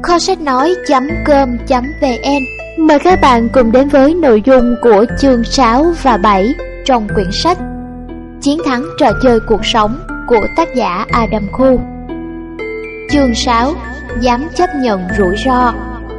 Kho sách nói.com.vn mời các bạn cùng đến với nội dung của chương 6 và 7 trong quyển sách Chiến thắng trò chơi cuộc sống của tác giả Adam Khu. Chương 6: Dám chấp nhận rủi ro.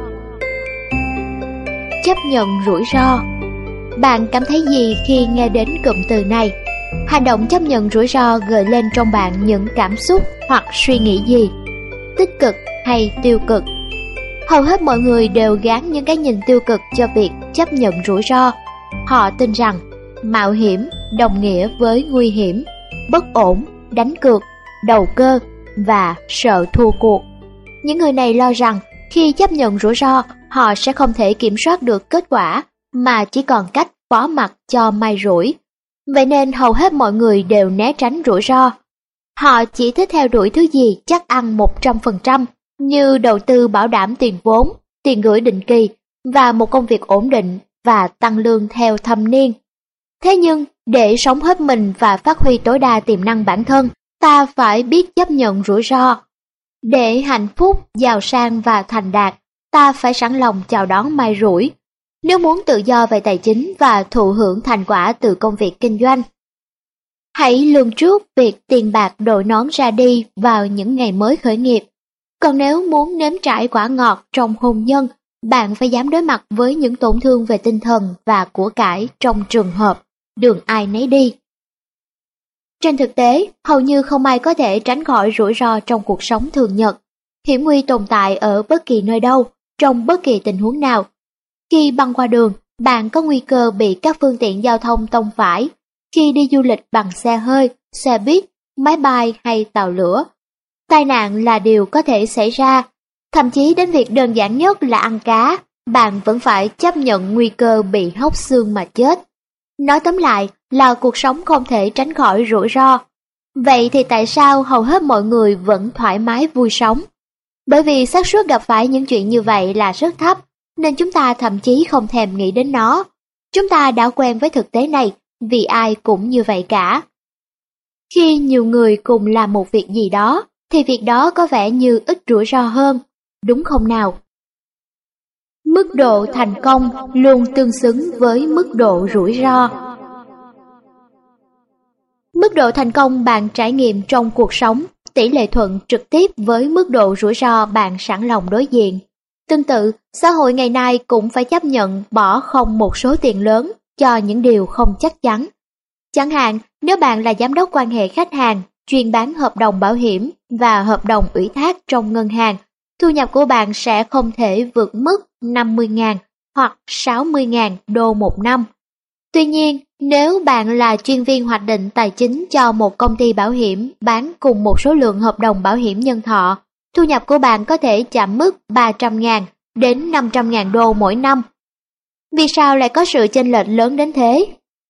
Chấp nhận rủi ro. Bạn cảm thấy gì khi nghe đến cụm từ này? Hành động chấp nhận rủi ro gợi lên trong bạn những cảm xúc hoặc suy nghĩ gì? Tích cực hay tiêu cực? Hầu hết mọi người đều gán những cái nhìn tiêu cực cho việc chấp nhận rủi ro. Họ tin rằng mạo hiểm đồng nghĩa với nguy hiểm, bất ổn, đánh cược, đầu cơ và sợ thua cuộc. Những người này lo rằng khi chấp nhận rủi ro, họ sẽ không thể kiểm soát được kết quả mà chỉ còn cách phó mặc cho may rủi. Vậy nên hầu hết mọi người đều né tránh rủi ro. Họ chỉ thích theo đuổi thứ gì chắc ăn 100%, như đầu tư bảo đảm tiền vốn, tiền gửi định kỳ và một công việc ổn định và tăng lương theo thâm niên. Thế nhưng, để sống hết mình và phát huy tối đa tiềm năng bản thân, ta phải biết chấp nhận rủi ro. Để hạnh phúc, giàu sang và thành đạt, ta phải sẵn lòng chào đón may rủi. Nếu muốn tự do về tài chính và thụ hưởng thành quả từ công việc kinh doanh, hãy lường trước việc tiền bạc đội nón ra đi vào những ngày mới khởi nghiệp. Còn nếu muốn nếm trải quả ngọt trong hôn nhân, bạn phải dám đối mặt với những tổn thương về tinh thần và của cải trong trường hợp đường ai nấy đi. Trên thực tế, hầu như không ai có thể tránh khỏi rủi ro trong cuộc sống thường nhật. Hiểm nguy tồn tại ở bất kỳ nơi đâu, trong bất kỳ tình huống nào. Khi băng qua đường, bạn có nguy cơ bị các phương tiện giao thông tông phải. Khi đi du lịch bằng xe hơi, xe buýt, máy bay hay tàu lửa, tai nạn là điều có thể xảy ra. Thậm chí đến việc đơn giản nhất là ăn cá, bạn vẫn phải chấp nhận nguy cơ bị hóc xương mà chết. Nói tóm lại là cuộc sống không thể tránh khỏi rủi ro. Vậy thì tại sao hầu hết mọi người vẫn thoải mái vui sống? Bởi vì xác suất gặp phải những chuyện như vậy là rất thấp, nên chúng ta thậm chí không thèm nghĩ đến nó. Chúng ta đã quen với thực tế này, vì ai cũng như vậy cả. Khi nhiều người cùng làm một việc gì đó, thì việc đó có vẻ như ít rủi ro hơn, đúng không nào? Mức độ thành công luôn tương xứng với mức độ rủi ro. Mức độ thành công bạn trải nghiệm trong cuộc sống tỷ lệ thuận trực tiếp với mức độ rủi ro bạn sẵn lòng đối diện. Tương tự, xã hội ngày nay cũng phải chấp nhận bỏ không một số tiền lớn cho những điều không chắc chắn. Chẳng hạn, nếu bạn là giám đốc quan hệ khách hàng, chuyên bán hợp đồng bảo hiểm và hợp đồng ủy thác trong ngân hàng, thu nhập của bạn sẽ không thể vượt mức 50.000 hoặc 60.000 đô một năm. Tuy nhiên, nếu bạn là chuyên viên hoạch định tài chính cho một công ty bảo hiểm bán cùng một số lượng hợp đồng bảo hiểm nhân thọ, thu nhập của bạn có thể chạm mức 300.000 đến 500.000 đô mỗi năm. Vì sao lại có sự chênh lệch lớn đến thế?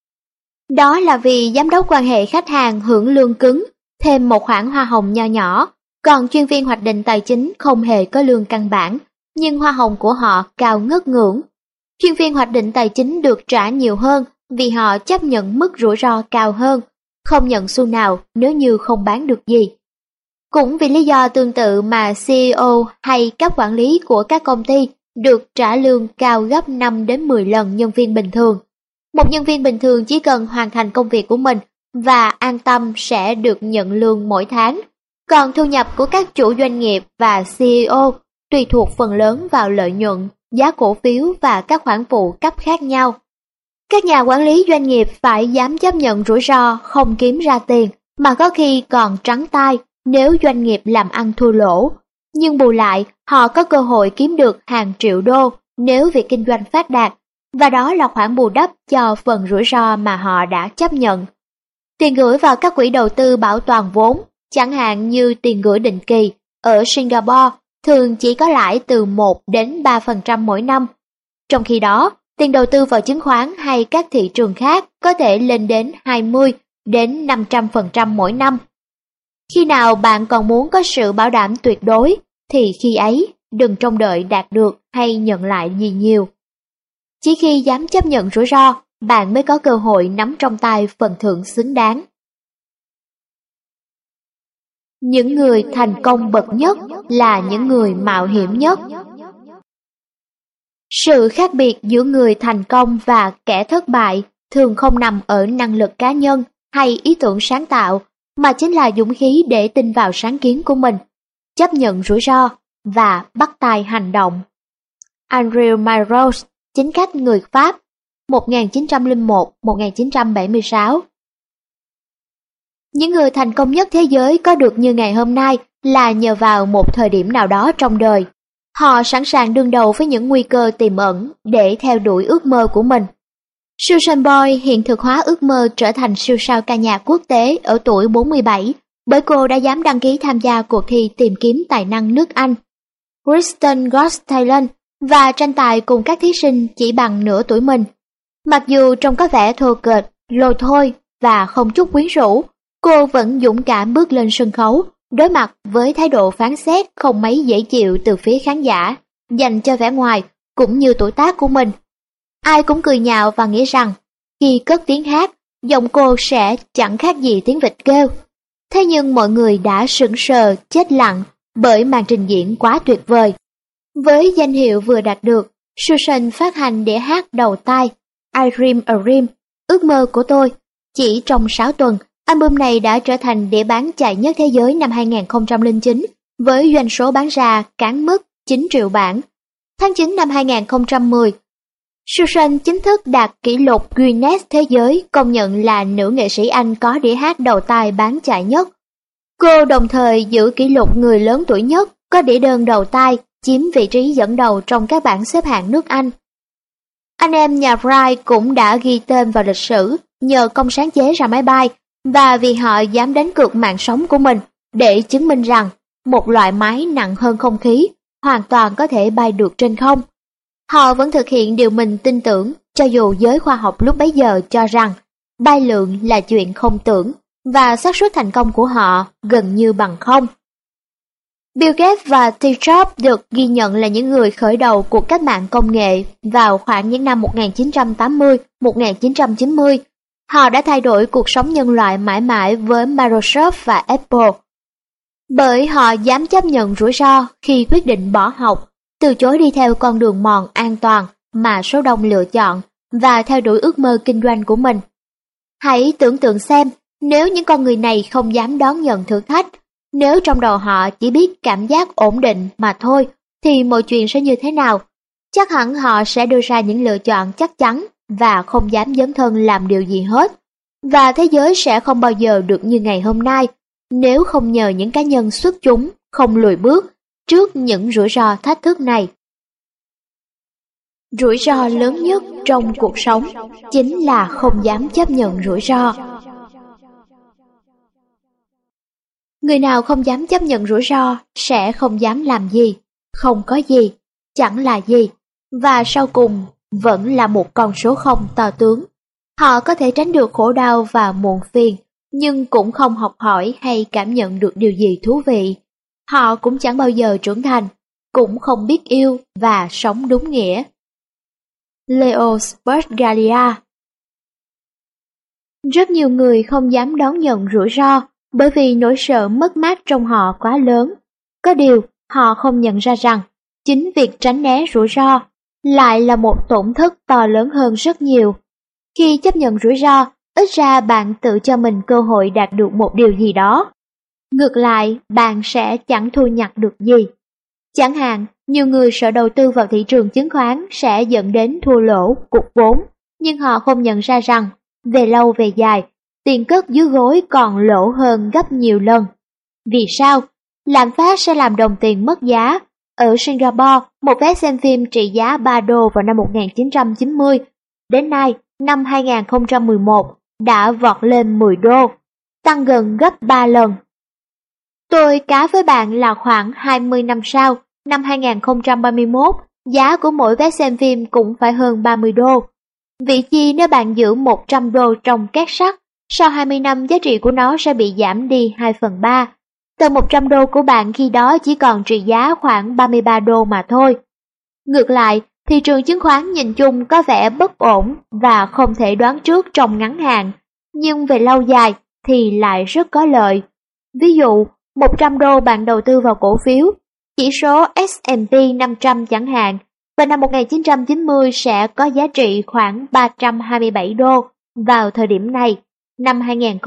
Đó là vì giám đốc quan hệ khách hàng hưởng lương cứng, thêm một khoản hoa hồng nho nhỏ, còn chuyên viên hoạch định tài chính không hề có lương căn bản, nhưng hoa hồng của họ cao ngất ngưỡng. Chuyên viên hoạch định tài chính được trả nhiều hơn vì họ chấp nhận mức rủi ro cao hơn, không nhận xu nào nếu như không bán được gì. Cũng vì lý do tương tự mà CEO hay cấp quản lý của các công ty được trả lương cao gấp 5 đến 10 lần nhân viên bình thường. Một nhân viên bình thường chỉ cần hoàn thành công việc của mình và an tâm sẽ được nhận lương mỗi tháng. Còn thu nhập của các chủ doanh nghiệp và CEO tùy thuộc phần lớn vào lợi nhuận, giá cổ phiếu và các khoản phụ cấp khác nhau. Các nhà quản lý doanh nghiệp phải dám chấp nhận rủi ro không kiếm ra tiền, mà có khi còn trắng tay nếu doanh nghiệp làm ăn thua lỗ. Nhưng bù lại, họ có cơ hội kiếm được hàng triệu đô nếu việc kinh doanh phát đạt, và đó là khoản bù đắp cho phần rủi ro mà họ đã chấp nhận. Tiền gửi vào các quỹ đầu tư bảo toàn vốn, chẳng hạn như tiền gửi định kỳ, ở Singapore thường chỉ có lãi từ 1 đến 3% mỗi năm. Trong khi đó, tiền đầu tư vào chứng khoán hay các thị trường khác có thể lên đến 20 đến 500% mỗi năm. Khi nào bạn còn muốn có sự bảo đảm tuyệt đối, thì khi ấy đừng trông đợi đạt được hay nhận lại gì nhiều. Chỉ khi dám chấp nhận rủi ro, bạn mới có cơ hội nắm trong tay phần thưởng xứng đáng. Những người thành công bậc nhất là những người mạo hiểm nhất. Sự khác biệt giữa người thành công và kẻ thất bại thường không nằm ở năng lực cá nhân hay ý tưởng sáng tạo, mà chính là dũng khí để tin vào sáng kiến của mình, chấp nhận rủi ro và bắt tay hành động. André Malraux, chính khách người Pháp, 1901-1976. Những người thành công nhất thế giới có được như ngày hôm nay là nhờ vào một thời điểm nào đó trong đời. Họ sẵn sàng đương đầu với những nguy cơ tiềm ẩn để theo đuổi ước mơ của mình. Susan Boyle hiện thực hóa ước mơ trở thành siêu sao ca nhạc quốc tế ở tuổi 47 bởi cô đã dám đăng ký tham gia cuộc thi tìm kiếm tài năng nước Anh. Kristen Got Talent và tranh tài cùng các thí sinh chỉ bằng nửa tuổi mình. Mặc dù trông có vẻ thô kệch, lôi thôi và không chút quyến rũ, cô vẫn dũng cảm bước lên sân khấu, đối mặt với thái độ phán xét không mấy dễ chịu từ phía khán giả, dành cho vẻ ngoài cũng như tuổi tác của mình. Ai cũng cười nhạo và nghĩ rằng khi cất tiếng hát, giọng cô sẽ chẳng khác gì tiếng vịt kêu. Thế nhưng mọi người đã sững sờ, chết lặng bởi màn trình diễn quá tuyệt vời. Với danh hiệu vừa đạt được, Susan phát hành đĩa hát đầu tay I Dream a Dream, ước mơ của tôi. Chỉ trong 6 tuần, album này đã trở thành đĩa bán chạy nhất thế giới năm 2009 với doanh số bán ra cán mức 9 triệu bản. Tháng 9 năm 2010, Susan chính thức đạt kỷ lục Guinness Thế giới, công nhận là nữ nghệ sĩ Anh có đĩa hát đầu tay bán chạy nhất. Cô đồng thời giữ kỷ lục người lớn tuổi nhất có đĩa đơn đầu tay, chiếm vị trí dẫn đầu trong các bảng xếp hạng nước Anh. Anh em nhà Wright cũng đã ghi tên vào lịch sử nhờ công sáng chế ra máy bay và vì họ dám đánh cược mạng sống của mình để chứng minh rằng một loại máy nặng hơn không khí hoàn toàn có thể bay được trên không. Họ vẫn thực hiện điều mình tin tưởng, cho dù giới khoa học lúc bấy giờ cho rằng bay lượn là chuyện không tưởng và xác suất thành công của họ gần như bằng không. Bill Gates và Steve Jobs được ghi nhận là những người khởi đầu cuộc cách mạng công nghệ vào khoảng những năm 1980-1990. Họ đã thay đổi cuộc sống nhân loại mãi mãi với Microsoft và Apple. Bởi họ dám chấp nhận rủi ro khi quyết định bỏ học, từ chối đi theo con đường mòn an toàn mà số đông lựa chọn và theo đuổi ước mơ kinh doanh của mình. Hãy tưởng tượng xem, nếu những con người này không dám đón nhận thử thách, nếu trong đầu họ chỉ biết cảm giác ổn định mà thôi, thì mọi chuyện sẽ như thế nào? Chắc hẳn họ sẽ đưa ra những lựa chọn chắc chắn và không dám dấn thân làm điều gì hết. Và thế giới sẽ không bao giờ được như ngày hôm nay, nếu không nhờ những cá nhân xuất chúng, không lùi bước trước những rủi ro thách thức này. Rủi ro lớn nhất trong cuộc sống chính là không dám chấp nhận rủi ro. Người nào không dám chấp nhận rủi ro sẽ không dám làm gì, không có gì, chẳng là gì, và sau cùng vẫn là một con số không to tướng. Họ có thể tránh được khổ đau và muộn phiền, nhưng cũng không học hỏi hay cảm nhận được điều gì thú vị. Họ cũng chẳng bao giờ trưởng thành, cũng không biết yêu và sống đúng nghĩa. Leo Spergalia. Rất nhiều người không dám đón nhận rủi ro bởi vì nỗi sợ mất mát trong họ quá lớn. Có điều, họ không nhận ra rằng chính việc tránh né rủi ro lại là một tổn thất to lớn hơn rất nhiều. Khi chấp nhận rủi ro, ít ra bạn tự cho mình cơ hội đạt được một điều gì đó. Ngược lại, bạn sẽ chẳng thu nhặt được gì. Chẳng hạn, nhiều người sợ đầu tư vào thị trường chứng khoán sẽ dẫn đến thua lỗ, cục vốn, nhưng họ không nhận ra rằng, về lâu về dài, tiền cất dưới gối còn lỗ hơn gấp nhiều lần. Vì sao? Lạm phát sẽ làm đồng tiền mất giá. Ở Singapore, một vé xem phim trị giá 3 đô vào năm 1990, đến nay, năm 2011, đã vọt lên 10 đô, tăng gần gấp 3 lần. Tôi cá với bạn là khoảng 20 năm sau, năm 2031, giá của mỗi vé xem phim cũng phải hơn 30 đô. Vị chi nếu bạn giữ 100 đô trong két sắt, sau 20 năm giá trị của nó sẽ bị giảm đi 2/3. Tờ 100 đô của bạn khi đó chỉ còn trị giá khoảng 33 đô mà thôi. Ngược lại, thị trường chứng khoán nhìn chung có vẻ bất ổn và không thể đoán trước trong ngắn hạn, nhưng về lâu dài thì lại rất có lợi. Ví dụ, 100 đô bạn đầu tư vào cổ phiếu, chỉ số S&P 500 chẳng hạn, và năm 1990 sẽ có giá trị khoảng 327 đô vào thời điểm này, năm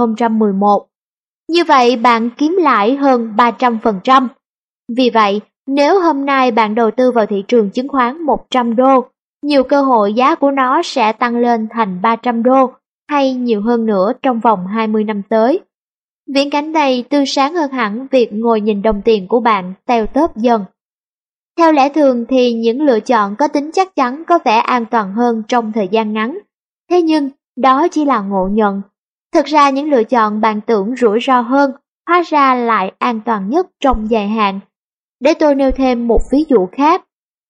2011. Như vậy bạn kiếm lãi hơn 300%. Vì vậy, nếu hôm nay bạn đầu tư vào thị trường chứng khoán 100 đô, nhiều cơ hội giá của nó sẽ tăng lên thành 300 đô hay nhiều hơn nữa trong vòng 20 năm tới. Viễn cảnh này tươi sáng hơn hẳn việc ngồi nhìn đồng tiền của bạn teo tóp dần. Theo lẽ thường thì những lựa chọn có tính chắc chắn có vẻ an toàn hơn trong thời gian ngắn. Thế nhưng, đó chỉ là ngộ nhận. Thực ra những lựa chọn bạn tưởng rủi ro hơn, hóa ra lại an toàn nhất trong dài hạn. Để tôi nêu thêm một ví dụ khác.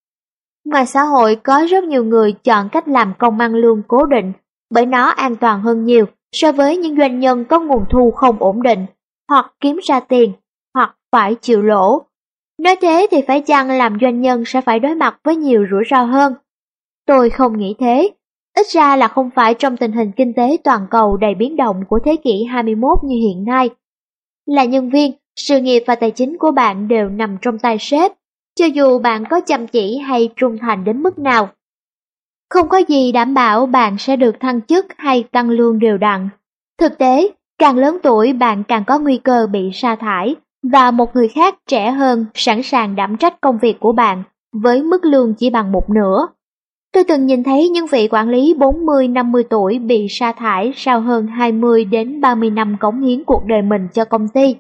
Ngoài xã hội có rất nhiều người chọn cách làm công ăn lương cố định, bởi nó an toàn hơn nhiều so với những doanh nhân có nguồn thu không ổn định, hoặc kiếm ra tiền, hoặc phải chịu lỗ. Nói thế thì phải chăng làm doanh nhân sẽ phải đối mặt với nhiều rủi ro hơn? Tôi không nghĩ thế. Ít ra là không phải trong tình hình kinh tế toàn cầu đầy biến động của thế kỷ 21 như hiện nay. Là nhân viên, sự nghiệp và tài chính của bạn đều nằm trong tay sếp, cho dù bạn có chăm chỉ hay trung thành đến mức nào. Không có gì đảm bảo bạn sẽ được thăng chức hay tăng lương đều đặn. Thực tế, càng lớn tuổi bạn càng có nguy cơ bị sa thải, và một người khác trẻ hơn sẵn sàng đảm trách công việc của bạn với mức lương chỉ bằng một nửa. Tôi từng nhìn thấy những vị quản lý 40-50 tuổi bị sa thải sau hơn 20 đến 30 năm cống hiến cuộc đời mình cho công ty.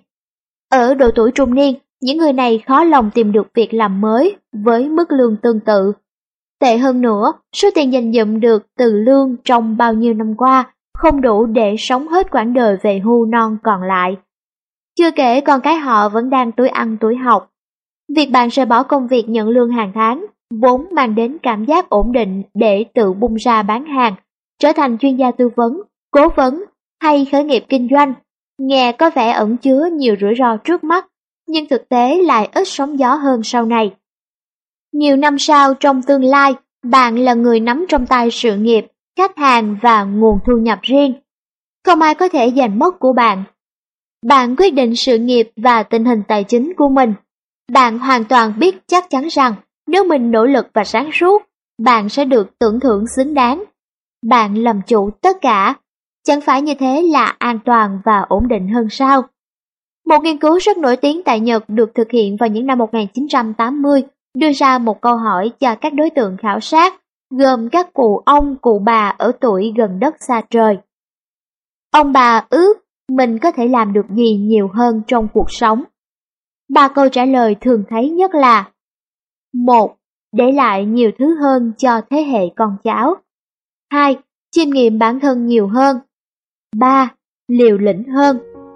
Ở độ tuổi trung niên, những người này khó lòng tìm được việc làm mới với mức lương tương tự. Tệ hơn nữa, số tiền dành dụm được từ lương trong bao nhiêu năm qua không đủ để sống hết quãng đời về hưu non còn lại. Chưa kể con cái họ vẫn đang tuổi ăn tuổi học. Việc bạn rời bỏ công việc nhận lương hàng tháng vốn mang đến cảm giác ổn định để tự bung ra bán hàng, trở thành chuyên gia tư vấn, cố vấn hay khởi nghiệp kinh doanh. Nghe có vẻ ẩn chứa nhiều rủi ro trước mắt, nhưng thực tế lại ít sóng gió hơn sau này. Nhiều năm sau trong tương lai, bạn là người nắm trong tay sự nghiệp, khách hàng và nguồn thu nhập riêng. Không ai có thể giành mất của bạn. Bạn quyết định sự nghiệp và tình hình tài chính của mình. Bạn hoàn toàn biết chắc chắn rằng nếu mình nỗ lực và sáng suốt, bạn sẽ được tưởng thưởng xứng đáng. Bạn làm chủ tất cả. Chẳng phải như thế là an toàn và ổn định hơn sao? Một nghiên cứu rất nổi tiếng tại Nhật được thực hiện vào những năm 1980 đưa ra một câu hỏi cho các đối tượng khảo sát, gồm các cụ ông, cụ bà ở tuổi gần đất xa trời. Ông bà ước mình có thể làm được gì nhiều hơn trong cuộc sống? 3 câu trả lời thường thấy nhất là: 1. Để lại nhiều thứ hơn cho thế hệ con cháu. 2. Chiêm nghiệm bản thân nhiều hơn. 3. Liều lĩnh hơn.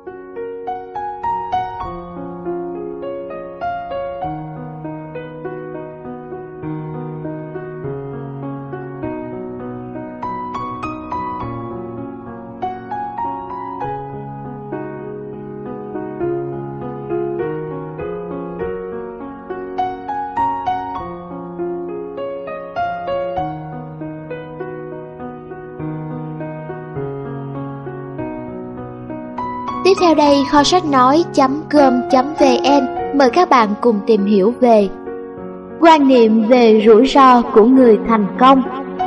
Tiếp theo đây, kho sách nói.com.vn mời các bạn cùng tìm hiểu về quan niệm về rủi ro của người thành công.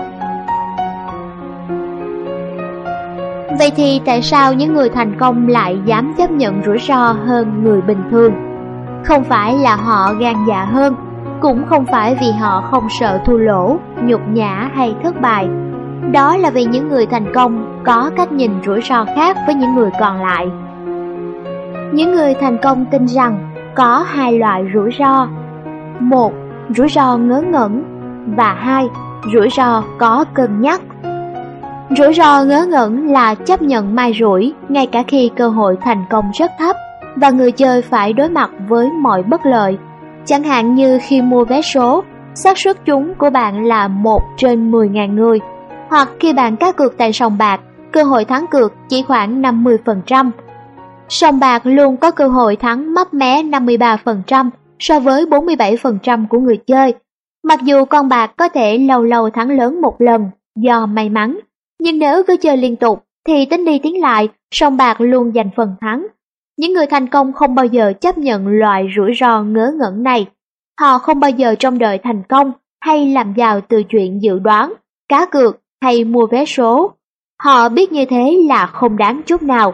Vậy thì tại sao những người thành công lại dám chấp nhận rủi ro hơn người bình thường? Không phải là họ gan dạ hơn, cũng không phải vì họ không sợ thua lỗ, nhục nhã hay thất bại. Đó là vì những người thành công có cách nhìn rủi ro khác với những người còn lại. Những người thành công tin rằng có 2 loại rủi ro. 1. Rủi ro ngớ ngẩn. Và 2. Rủi ro có cân nhắc. Rủi ro ngớ ngẩn là chấp nhận mai rủi ngay cả khi cơ hội thành công rất thấp và người chơi phải đối mặt với mọi bất lợi. Chẳng hạn như khi mua vé số, xác suất trúng của bạn là 1 trên 10.000 người, hoặc khi bạn cá cược tại sòng bạc, cơ hội thắng cược chỉ khoảng 50%. Sòng bạc luôn có cơ hội thắng mấp mé 53% so với 47% của người chơi. Mặc dù con bạc có thể lâu lâu thắng lớn một lần do may mắn, nhưng nếu cứ chơi liên tục thì tính đi tính lại, sòng bạc luôn giành phần thắng. Những người thành công không bao giờ chấp nhận loại rủi ro ngớ ngẩn này. Họ không bao giờ trông đợi thành công hay làm giàu từ chuyện dự đoán, cá cược hay mua vé số. Họ biết như thế là không đáng chút nào.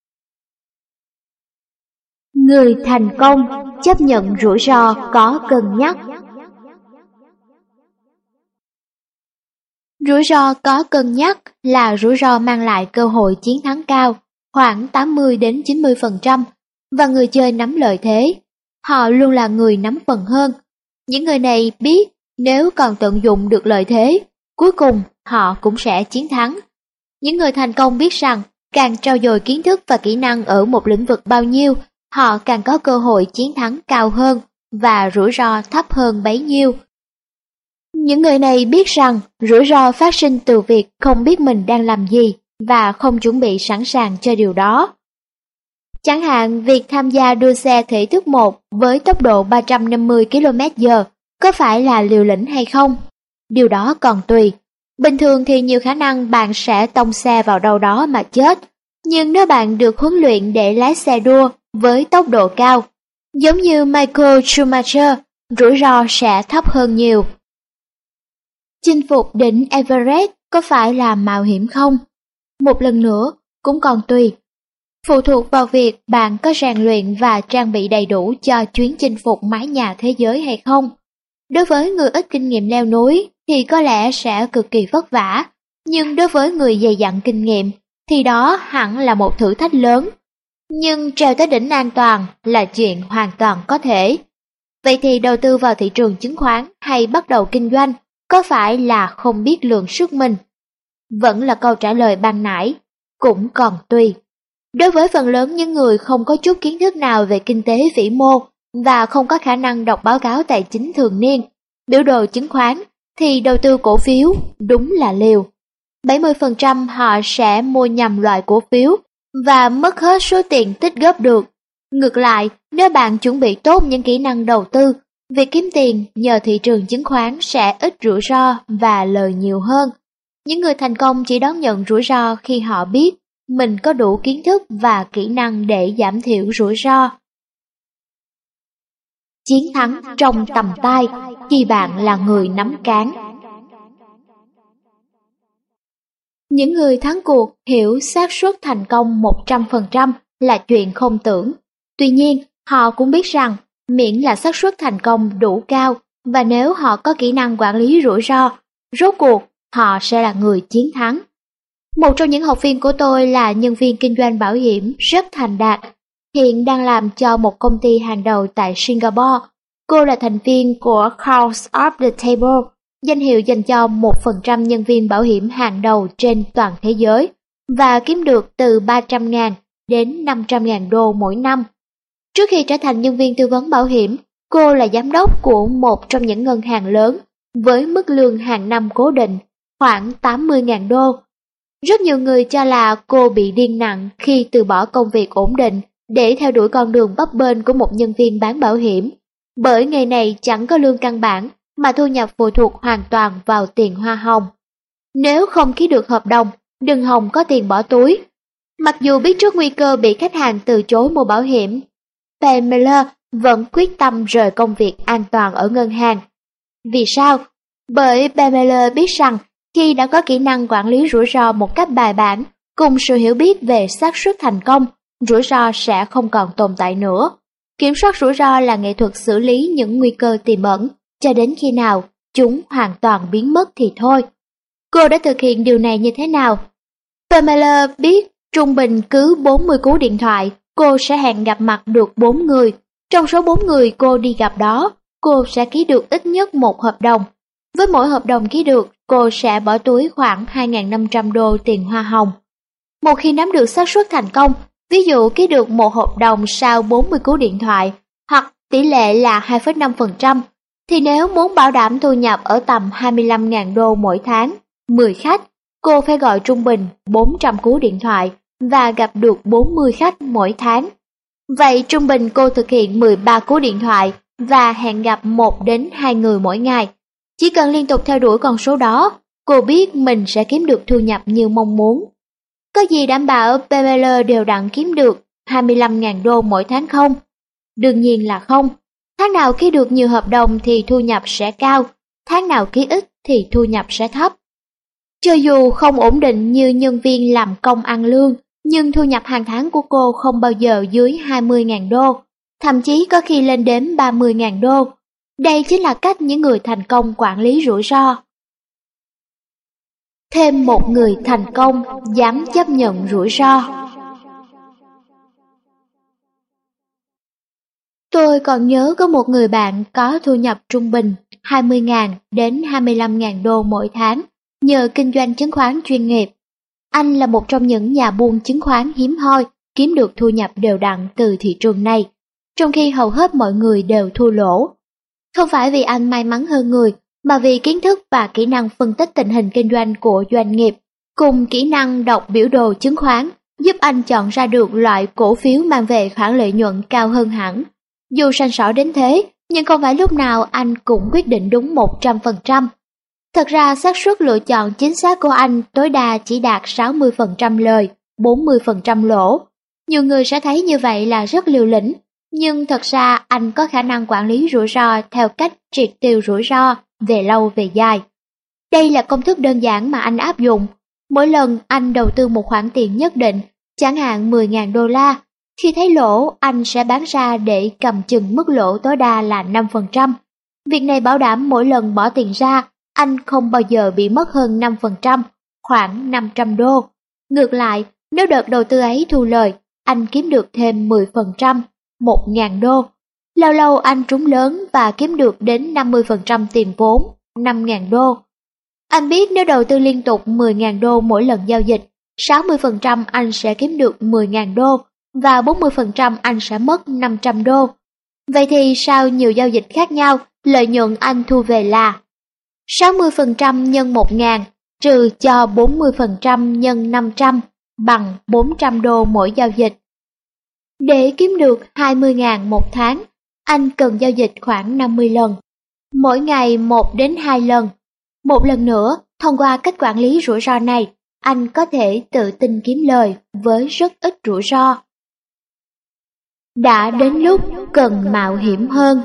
Người thành công chấp nhận rủi ro có cân nhắc. Rủi ro có cân nhắc là rủi ro mang lại cơ hội chiến thắng cao, khoảng 80 đến 90%, và người chơi nắm lợi thế. Họ luôn là người nắm phần hơn. Những người này biết nếu còn tận dụng được lợi thế, cuối cùng họ cũng sẽ chiến thắng. Những người thành công biết rằng càng trau dồi kiến thức và kỹ năng ở một lĩnh vực bao nhiêu, họ càng có cơ hội chiến thắng cao hơn và rủi ro thấp hơn bấy nhiêu. Những người này biết rằng rủi ro phát sinh từ việc không biết mình đang làm gì và không chuẩn bị sẵn sàng cho điều đó. Chẳng hạn việc tham gia đua xe thể thức 1 với tốc độ 350 km/h có phải là liều lĩnh hay không? Điều đó còn tùy. Bình thường thì nhiều khả năng bạn sẽ tông xe vào đâu đó mà chết. Nhưng nếu bạn được huấn luyện để lái xe đua với tốc độ cao, giống như Michael Schumacher, rủi ro sẽ thấp hơn nhiều. Chinh phục đỉnh Everest có phải là mạo hiểm không? Một lần nữa, cũng còn tùy. Phụ thuộc vào việc bạn có rèn luyện và trang bị đầy đủ cho chuyến chinh phục mái nhà thế giới hay không. Đối với người ít kinh nghiệm leo núi thì có lẽ sẽ cực kỳ vất vả, nhưng đối với người dày dặn kinh nghiệm thì đó hẳn là một thử thách lớn. Nhưng trèo tới đỉnh an toàn là chuyện hoàn toàn có thể. Vậy thì đầu tư vào thị trường chứng khoán hay bắt đầu kinh doanh có phải là không biết lượng sức mình? Vẫn là câu trả lời ban nãy, cũng còn tùy. Đối với phần lớn những người không có chút kiến thức nào về kinh tế vĩ mô và không có khả năng đọc báo cáo tài chính thường niên, biểu đồ chứng khoán, thì đầu tư cổ phiếu đúng là liều. 70% họ sẽ mua nhầm loại cổ phiếu và mất hết số tiền tích góp được. Ngược lại, nếu bạn chuẩn bị tốt những kỹ năng đầu tư, việc kiếm tiền nhờ thị trường chứng khoán sẽ ít rủi ro và lời nhiều hơn. Những người thành công chỉ đón nhận rủi ro khi họ biết mình có đủ kiến thức và kỹ năng để giảm thiểu rủi ro. Chiến thắng trong tầm tay khi bạn là người nắm cán. Những người thắng cuộc hiểu xác suất thành công 100% là chuyện không tưởng. Tuy nhiên, họ cũng biết rằng miễn là xác suất thành công đủ cao và nếu họ có kỹ năng quản lý rủi ro, rốt cuộc họ sẽ là người chiến thắng. Một trong những học viên của tôi là nhân viên kinh doanh bảo hiểm rất thành đạt, hiện đang làm cho một công ty hàng đầu tại Singapore. Cô là thành viên của Cards of the Table, danh hiệu dành cho 1% nhân viên bảo hiểm hàng đầu trên toàn thế giới, và kiếm được từ 300.000 đến 500.000 đô mỗi năm. Trước khi trở thành nhân viên tư vấn bảo hiểm, cô là giám đốc của một trong những ngân hàng lớn, với mức lương hàng năm cố định khoảng 80.000 đô. Rất nhiều người cho là cô bị điên nặng khi từ bỏ công việc ổn định để theo đuổi con đường bấp bênh của một nhân viên bán bảo hiểm, bởi nghề này chẳng có lương căn bản mà thu nhập phụ thuộc hoàn toàn vào tiền hoa hồng. Nếu không ký được hợp đồng, đừng hòng có tiền bỏ túi. Mặc dù biết trước nguy cơ bị khách hàng từ chối mua bảo hiểm, Pamela vẫn quyết tâm rời công việc an toàn ở ngân hàng. Vì sao? Bởi Pamela biết rằng khi đã có kỹ năng quản lý rủi ro một cách bài bản, cùng sự hiểu biết về xác suất thành công, rủi ro sẽ không còn tồn tại nữa. Kiểm soát rủi ro là nghệ thuật xử lý những nguy cơ tiềm ẩn, cho đến khi nào chúng hoàn toàn biến mất thì thôi. Cô đã thực hiện điều này như thế nào? Pamela biết trung bình cứ 40 cú điện thoại, cô sẽ hẹn gặp mặt được 4 người. Trong số 4 người cô đi gặp đó, cô sẽ ký được ít nhất một hợp đồng. Với mỗi hợp đồng ký được, cô sẽ bỏ túi khoảng 2.500 đô tiền hoa hồng. Một khi nắm được xác suất thành công, ví dụ ký được một hợp đồng sau 40 cú điện thoại, hoặc tỷ lệ là 2,5%, thì nếu muốn bảo đảm thu nhập ở tầm 25.000 đô mỗi tháng, 10 khách, cô phải gọi trung bình 400 cú điện thoại và gặp được 40 khách mỗi tháng. Vậy trung bình cô thực hiện 13 cú điện thoại và hẹn gặp 1 đến 2 người mỗi ngày. Chỉ cần liên tục theo đuổi con số đó, cô biết mình sẽ kiếm được thu nhập như mong muốn. Có gì đảm bảo Pamela đều đặn kiếm được 25.000 đô mỗi tháng không? Đương nhiên là không. Tháng nào ký được nhiều hợp đồng thì thu nhập sẽ cao, tháng nào ký ít thì thu nhập sẽ thấp. Cho dù không ổn định như nhân viên làm công ăn lương, nhưng thu nhập hàng tháng của cô không bao giờ dưới 20.000 đô, thậm chí có khi lên đến 30.000 đô. Đây chính là cách những người thành công quản lý rủi ro. Thêm một người thành công dám chấp nhận rủi ro. Tôi còn nhớ có một người bạn có thu nhập trung bình 20.000 đến 25.000 đô mỗi tháng nhờ kinh doanh chứng khoán chuyên nghiệp. Anh là một trong những nhà buôn chứng khoán hiếm hoi kiếm được thu nhập đều đặn từ thị trường này, trong khi hầu hết mọi người đều thua lỗ. Không phải vì anh may mắn hơn người, mà vì kiến thức và kỹ năng phân tích tình hình kinh doanh của doanh nghiệp, cùng kỹ năng đọc biểu đồ chứng khoán, giúp anh chọn ra được loại cổ phiếu mang về khoản lợi nhuận cao hơn hẳn. Dù sành sỏi đến thế, nhưng không phải lúc nào anh cũng quyết định đúng 100%. Thật ra xác suất lựa chọn chính xác của anh tối đa chỉ đạt 60% lời, 40% lỗ. Nhiều người sẽ thấy như vậy là rất liều lĩnh, nhưng thật ra anh có khả năng quản lý rủi ro theo cách triệt tiêu rủi ro về lâu về dài. Đây là công thức đơn giản mà anh áp dụng. Mỗi lần anh đầu tư một khoản tiền nhất định, chẳng hạn 10.000 đô la, khi thấy lỗ anh sẽ bán ra để cầm chừng mức lỗ tối đa là 5%. Việc này bảo đảm mỗi lần bỏ tiền ra, anh không bao giờ bị mất hơn 5%, khoảng 500 đô. Ngược lại, nếu đợt đầu tư ấy thu lời, anh kiếm được thêm 10%, 1.000 đô. Lâu lâu anh trúng lớn và kiếm được đến 50% tiền vốn, 5.000 đô. Anh biết nếu đầu tư liên tục 10.000 đô mỗi lần giao dịch, 60% anh sẽ kiếm được 10.000 đô và 40% anh sẽ mất 500 đô. Vậy thì sau nhiều giao dịch khác nhau, lợi nhuận anh thu về là 60% nhân 1.000 trừ cho 40% nhân 500 bằng 400 đô mỗi giao dịch. Để kiếm được 20.000 một tháng, anh cần giao dịch khoảng 50 lần, mỗi ngày 1 đến 2 lần. Một lần nữa, thông qua cách quản lý rủi ro này, anh có thể tự tin kiếm lời với rất ít rủi ro. Đã đến lúc cần mạo hiểm hơn.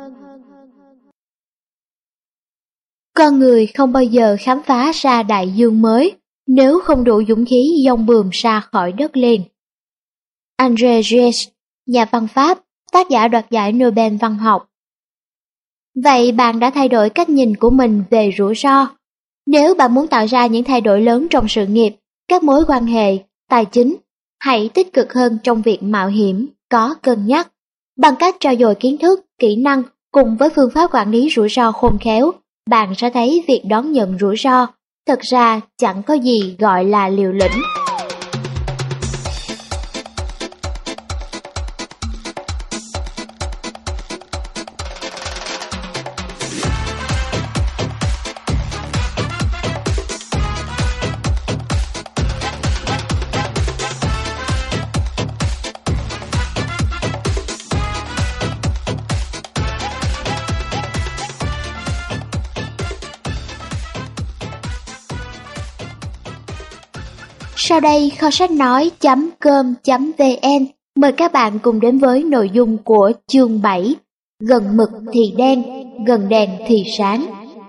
Con người không bao giờ khám phá ra đại dương mới nếu không đủ dũng khí dông bườm ra khỏi đất liền. André Gide, nhà văn Pháp, tác giả đoạt giải Nobel văn học. Vậy bạn đã thay đổi cách nhìn của mình về rủi ro? Nếu bạn muốn tạo ra những thay đổi lớn trong sự nghiệp, các mối quan hệ, tài chính, hãy tích cực hơn trong việc mạo hiểm, có cân nhắc. Bằng cách trau dồi kiến thức, kỹ năng cùng với phương pháp quản lý rủi ro khôn khéo, bạn sẽ thấy việc đón nhận rủi ro thật ra chẳng có gì gọi là liều lĩnh. Sau đây kho sách nói.com.vn mời các bạn cùng đến với nội dung của chương 7, gần mực thì đen, gần đèn thì sáng.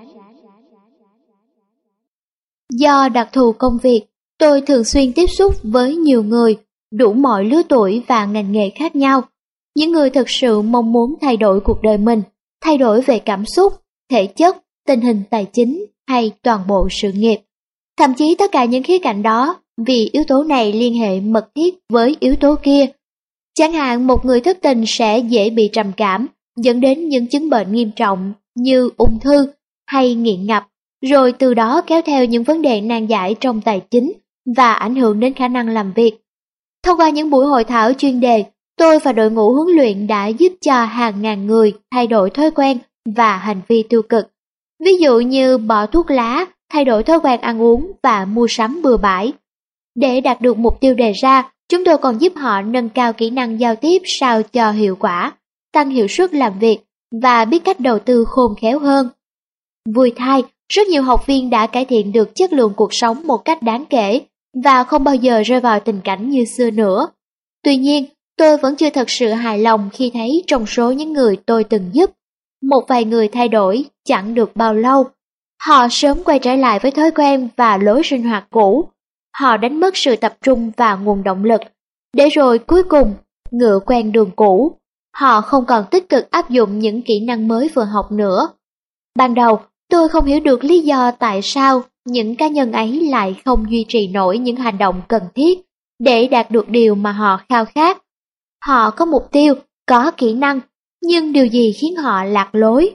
Do đặc thù công việc, tôi thường xuyên tiếp xúc với nhiều người, đủ mọi lứa tuổi và ngành nghề khác nhau. Những người thực sự mong muốn thay đổi cuộc đời mình, thay đổi về cảm xúc, thể chất, tình hình tài chính hay toàn bộ sự nghiệp. Thậm chí tất cả những khía cạnh đó, vì yếu tố này liên hệ mật thiết với yếu tố kia. Chẳng hạn một người thất tình sẽ dễ bị trầm cảm, dẫn đến những chứng bệnh nghiêm trọng như ung thư hay nghiện ngập, rồi từ đó kéo theo những vấn đề nan giải trong tài chính và ảnh hưởng đến khả năng làm việc. Thông qua những buổi hội thảo chuyên đề, tôi và đội ngũ huấn luyện đã giúp cho hàng ngàn người thay đổi thói quen và hành vi tiêu cực. Ví dụ như bỏ thuốc lá, thay đổi thói quen ăn uống và mua sắm bừa bãi. Để đạt được mục tiêu đề ra, chúng tôi còn giúp họ nâng cao kỹ năng giao tiếp sao cho hiệu quả, tăng hiệu suất làm việc và biết cách đầu tư khôn khéo hơn. Vui thay, rất nhiều học viên đã cải thiện được chất lượng cuộc sống một cách đáng kể và không bao giờ rơi vào tình cảnh như xưa nữa. Tuy nhiên, tôi vẫn chưa thật sự hài lòng khi thấy trong số những người tôi từng giúp, một vài người thay đổi chẳng được bao lâu. Họ sớm quay trở lại với thói quen và lối sinh hoạt cũ. Họ đánh mất sự tập trung và nguồn động lực, để rồi cuối cùng ngựa quen đường cũ. Họ không còn tích cực áp dụng những kỹ năng mới vừa học nữa. Ban đầu, tôi không hiểu được lý do tại sao những cá nhân ấy lại không duy trì nổi những hành động cần thiết để đạt được điều mà họ khao khát. Họ có mục tiêu, có kỹ năng, nhưng điều gì khiến họ lạc lối?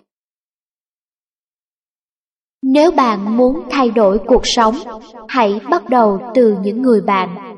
Nếu bạn muốn thay đổi cuộc sống, hãy bắt đầu từ những người bạn.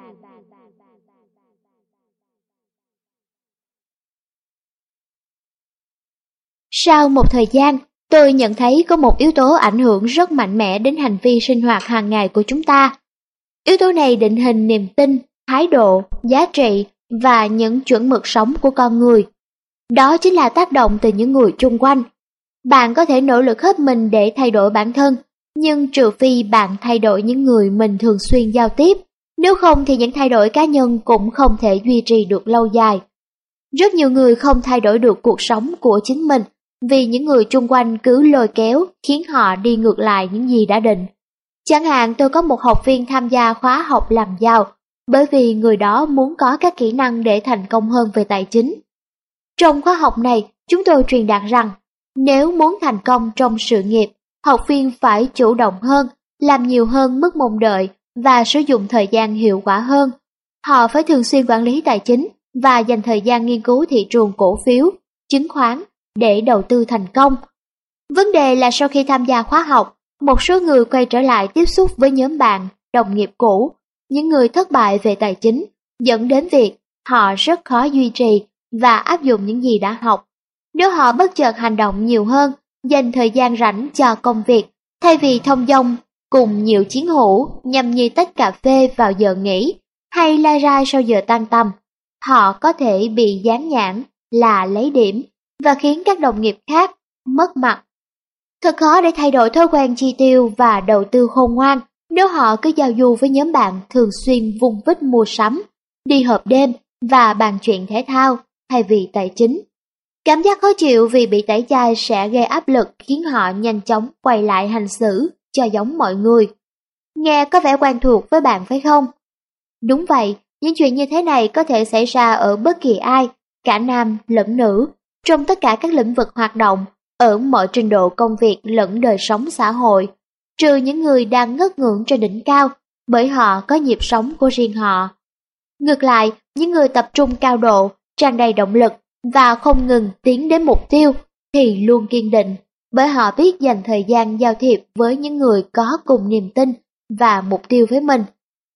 Sau một thời gian, tôi nhận thấy có một yếu tố ảnh hưởng rất mạnh mẽ đến hành vi sinh hoạt hàng ngày của chúng ta. Yếu tố này định hình niềm tin, thái độ, giá trị và những chuẩn mực sống của con người. Đó chính là tác động từ những người chung quanh. Bạn có thể nỗ lực hết mình để thay đổi bản thân, nhưng trừ phi bạn thay đổi những người mình thường xuyên giao tiếp, nếu không thì những thay đổi cá nhân cũng không thể duy trì được lâu dài. Rất nhiều người không thay đổi được cuộc sống của chính mình vì những người chung quanh cứ lôi kéo khiến họ đi ngược lại những gì đã định. Chẳng hạn tôi có một học viên tham gia khóa học làm giàu bởi vì người đó muốn có các kỹ năng để thành công hơn về tài chính. Trong khóa học này, chúng tôi truyền đạt rằng nếu muốn thành công trong sự nghiệp, học viên phải chủ động hơn, làm nhiều hơn mức mong đợi và sử dụng thời gian hiệu quả hơn. Họ phải thường xuyên quản lý tài chính và dành thời gian nghiên cứu thị trường cổ phiếu, chứng khoán để đầu tư thành công. Vấn đề là sau khi tham gia khóa học, một số người quay trở lại tiếp xúc với nhóm bạn, đồng nghiệp cũ, những người thất bại về tài chính, dẫn đến việc họ rất khó duy trì và áp dụng những gì đã học. Nếu họ bất chợt hành động nhiều hơn, dành thời gian rảnh cho công việc, thay vì thong dong cùng nhiều chiến hữu nhâm nhi tách cà phê vào giờ nghỉ hay lai rai sau giờ tan tầm, họ có thể bị dán nhãn là lấy điểm và khiến các đồng nghiệp khác mất mặt. Thật khó để thay đổi thói quen chi tiêu và đầu tư khôn ngoan nếu họ cứ giao du với nhóm bạn thường xuyên vung vít mua sắm, đi họp đêm và bàn chuyện thể thao thay vì tài chính. Cảm giác khó chịu vì bị tẩy chay sẽ gây áp lực khiến họ nhanh chóng quay lại hành xử cho giống mọi người. Nghe có vẻ quen thuộc với bạn phải không? Đúng vậy, những chuyện như thế này có thể xảy ra ở bất kỳ ai, cả nam lẫn nữ, trong tất cả các lĩnh vực hoạt động, ở mọi trình độ công việc lẫn đời sống xã hội, trừ những người đang ngất ngưỡng trên đỉnh cao, bởi họ có nhịp sống của riêng họ. Ngược lại, những người tập trung cao độ, tràn đầy động lực và không ngừng tiến đến mục tiêu thì luôn kiên định, bởi họ biết dành thời gian giao thiệp với những người có cùng niềm tin và mục tiêu với mình.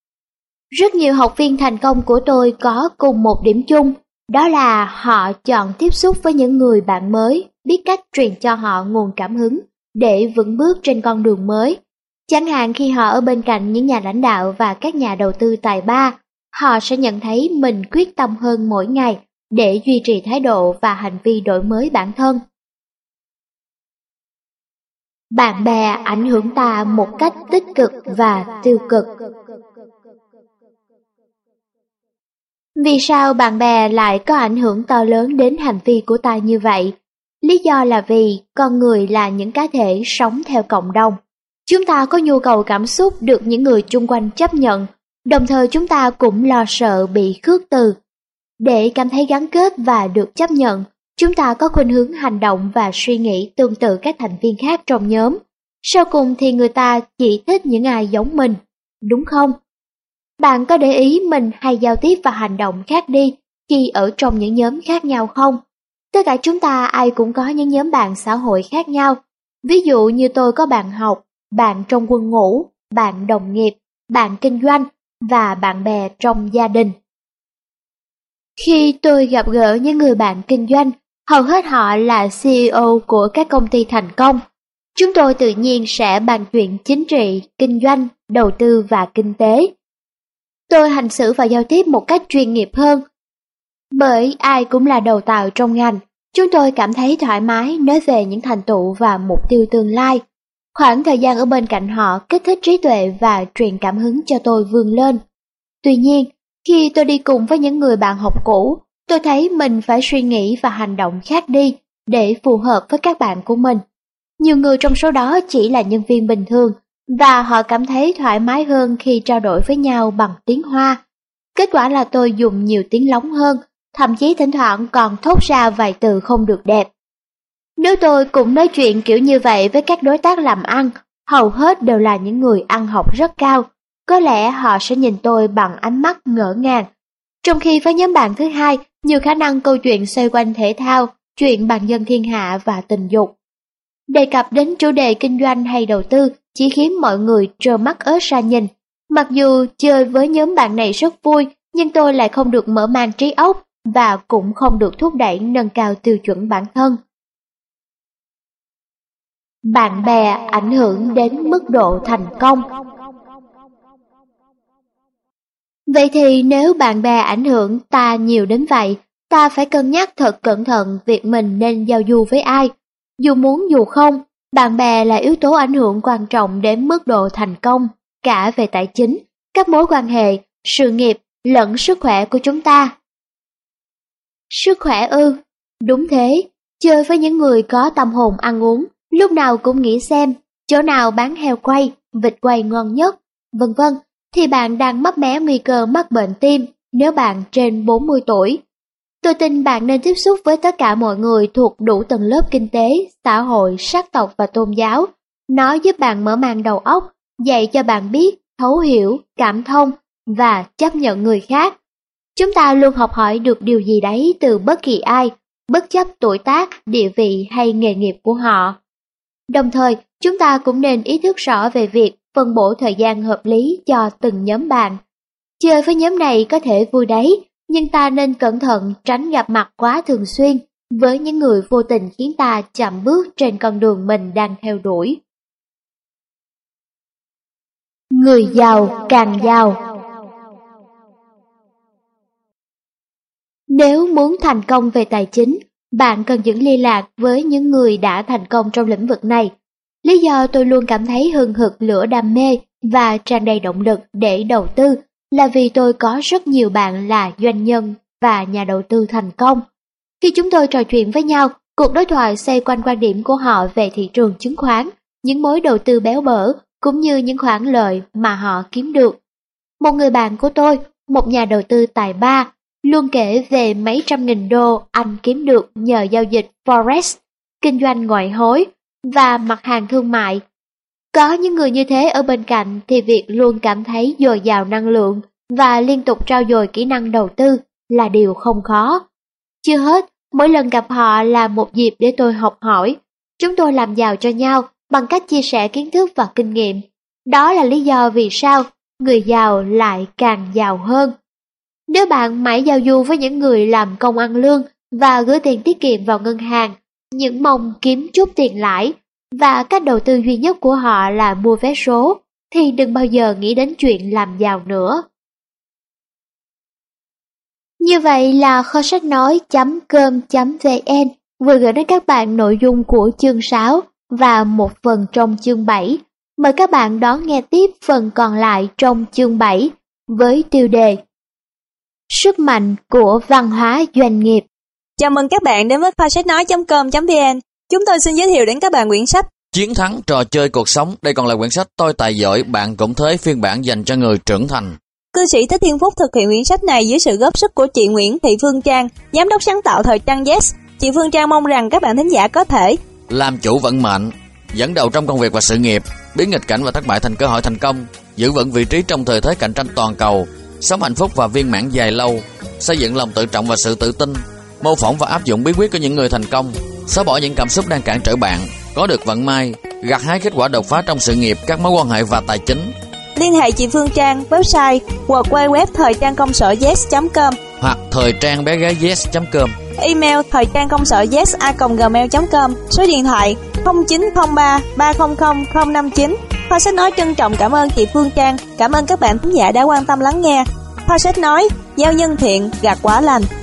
Rất nhiều học viên thành công của tôi có cùng một điểm chung, đó là họ chọn tiếp xúc với những người bạn mới, biết cách truyền cho họ nguồn cảm hứng để vững bước trên con đường mới. Chẳng hạn khi họ ở bên cạnh những nhà lãnh đạo và các nhà đầu tư tài ba, họ sẽ nhận thấy mình quyết tâm hơn mỗi ngày để duy trì thái độ và hành vi đổi mới bản thân. Bạn bè ảnh hưởng ta một cách tích cực và tiêu cực. Vì sao bạn bè lại có ảnh hưởng to lớn đến hành vi của ta như vậy? Lý do là vì con người là những cá thể sống theo cộng đồng. Chúng ta có nhu cầu cảm xúc được những người chung quanh chấp nhận, đồng thời chúng ta cũng lo sợ bị khước từ. Để cảm thấy gắn kết và được chấp nhận, chúng ta có khuynh hướng hành động và suy nghĩ tương tự các thành viên khác trong nhóm. Sau cùng thì người ta chỉ thích những ai giống mình, đúng không? Bạn có để ý mình hay giao tiếp và hành động khác đi khi ở trong những nhóm khác nhau không? Tất cả chúng ta ai cũng có những nhóm bạn xã hội khác nhau. Ví dụ như tôi có bạn học, bạn trong quân ngũ, bạn đồng nghiệp, bạn kinh doanh và bạn bè trong gia đình. Khi tôi gặp gỡ những người bạn kinh doanh, hầu hết họ là CEO của các công ty thành công. Chúng tôi tự nhiên sẽ bàn chuyện chính trị, kinh doanh, đầu tư và kinh tế. Tôi hành xử và giao tiếp một cách chuyên nghiệp hơn. Bởi ai cũng là đầu tàu trong ngành, chúng tôi cảm thấy thoải mái nói về những thành tựu và mục tiêu tương lai. Khoảng thời gian ở bên cạnh họ kích thích trí tuệ và truyền cảm hứng cho tôi vươn lên. Tuy nhiên, Khi tôi đi cùng với những người bạn học cũ, tôi thấy mình phải suy nghĩ và hành động khác đi để phù hợp với các bạn của mình. Nhiều người trong số đó chỉ là nhân viên bình thường và họ cảm thấy thoải mái hơn khi trao đổi với nhau bằng tiếng Hoa. Kết quả là tôi dùng nhiều tiếng lóng hơn, thậm chí thỉnh thoảng còn thốt ra vài từ không được đẹp. Nếu tôi cũng nói chuyện kiểu như vậy với các đối tác làm ăn, hầu hết đều là những người ăn học rất cao, có lẽ họ sẽ nhìn tôi bằng ánh mắt ngỡ ngàng. Trong khi với nhóm bạn thứ hai, nhiều khả năng câu chuyện xoay quanh thể thao, chuyện bàn dân thiên hạ và tình dục. Đề cập đến chủ đề kinh doanh hay đầu tư chỉ khiến mọi người trơ mắt ớt ra nhìn. Mặc dù chơi với nhóm bạn này rất vui, nhưng tôi lại không được mở mang trí óc và cũng không được thúc đẩy nâng cao tiêu chuẩn bản thân. Bạn bè ảnh hưởng đến mức độ thành công. Vậy thì nếu bạn bè ảnh hưởng ta nhiều đến vậy, ta phải cân nhắc thật cẩn thận việc mình nên giao du với ai. Dù muốn dù không, bạn bè là yếu tố ảnh hưởng quan trọng đến mức độ thành công, cả về tài chính, các mối quan hệ, sự nghiệp, lẫn sức khỏe của chúng ta. Sức khỏe ư? Đúng thế, chơi với những người có tâm hồn ăn uống, lúc nào cũng nghĩ xem chỗ nào bán heo quay, vịt quay ngon nhất, vân vân, thì bạn đang mấp mé nguy cơ mắc bệnh tim nếu bạn trên 40 tuổi. Tôi tin bạn nên tiếp xúc với tất cả mọi người thuộc đủ tầng lớp kinh tế, xã hội, sắc tộc và tôn giáo. Nó giúp bạn mở mang đầu óc, dạy cho bạn biết, thấu hiểu, cảm thông và chấp nhận người khác. Chúng ta luôn học hỏi được điều gì đấy từ bất kỳ ai, bất chấp tuổi tác, địa vị hay nghề nghiệp của họ. Đồng thời, chúng ta cũng nên ý thức rõ về việc phân bổ thời gian hợp lý cho từng nhóm bạn. Chơi với nhóm này có thể vui đấy, nhưng ta nên cẩn thận tránh gặp mặt quá thường xuyên với những người vô tình khiến ta chậm bước trên con đường mình đang theo đuổi. Người giàu càng giàu. Nếu muốn thành công về tài chính, bạn cần giữ liên lạc với những người đã thành công trong lĩnh vực này. Lý do tôi luôn cảm thấy hừng hực lửa đam mê và tràn đầy động lực để đầu tư là vì tôi có rất nhiều bạn là doanh nhân và nhà đầu tư thành công. Khi chúng tôi trò chuyện với nhau, cuộc đối thoại xoay quanh quan điểm của họ về thị trường chứng khoán, những mối đầu tư béo bở, cũng như những khoản lợi mà họ kiếm được. Một người bạn của tôi, một nhà đầu tư tài ba, luôn kể về mấy trăm nghìn đô anh kiếm được nhờ giao dịch Forex, kinh doanh ngoại hối và mặt hàng thương mại. Có những người như thế ở bên cạnh thì việc luôn cảm thấy dồi dào năng lượng và liên tục trau dồi kỹ năng đầu tư là điều không khó. Chưa hết, mỗi lần gặp họ là một dịp để tôi học hỏi. Chúng tôi làm giàu cho nhau bằng cách chia sẻ kiến thức và kinh nghiệm. Đó là lý do vì sao người giàu lại càng giàu hơn. Nếu bạn mãi giao du với những người làm công ăn lương và gửi tiền tiết kiệm vào ngân hàng, những mong kiếm chút tiền lãi, và cách đầu tư duy nhất của họ là mua vé số, thì đừng bao giờ nghĩ đến chuyện làm giàu nữa. Như vậy là kho sách nói.com.vn vừa gửi đến các bạn nội dung của chương 6 và một phần trong chương 7. Mời các bạn đón nghe tiếp phần còn lại trong chương 7 với tiêu đề Sức mạnh của văn hóa doanh nghiệp. Chào mừng các bạn đến với kho sách nói.com.vn. Chúng tôi xin giới thiệu đến các bạn quyển sách Chiến thắng trò chơi cuộc sống. Đây còn là quyển sách tôi tài giỏi, bạn cũng thế, phiên bản dành cho người trưởng thành. Cư sĩ Thích Thiên Phúc thực hiện quyển sách này dưới sự góp sức của chị Nguyễn Thị Phương Trang, giám đốc sáng tạo thời trang Yes. Chị Phương Trang mong rằng các bạn thính giả có thể làm chủ vận mệnh, dẫn đầu trong công việc và sự nghiệp, biến nghịch cảnh và thất bại thành cơ hội thành công, giữ vững vị trí trong thời thế cạnh tranh toàn cầu, sống hạnh phúc và viên mãn dài lâu, xây dựng lòng tự trọng và sự tự tin, mô phỏng và áp dụng bí quyết của những người thành công, xóa bỏ những cảm xúc đang cản trở bạn, có được vận may, gặt hái kết quả đột phá trong sự nghiệp, các mối quan hệ và tài chính. Liên hệ chị Phương Trang, website www thời trang công sở yes.com hoặc thời trang bé gái yes.com, email thời trang công sở yes@gmail.com, số điện thoại 0903 300 059. Kho sách nói trân trọng cảm ơn chị Phương Trang, cảm ơn các bạn thính giả đã quan tâm lắng nghe. Kho sách nói, gieo nhân thiện, gặt quả lành.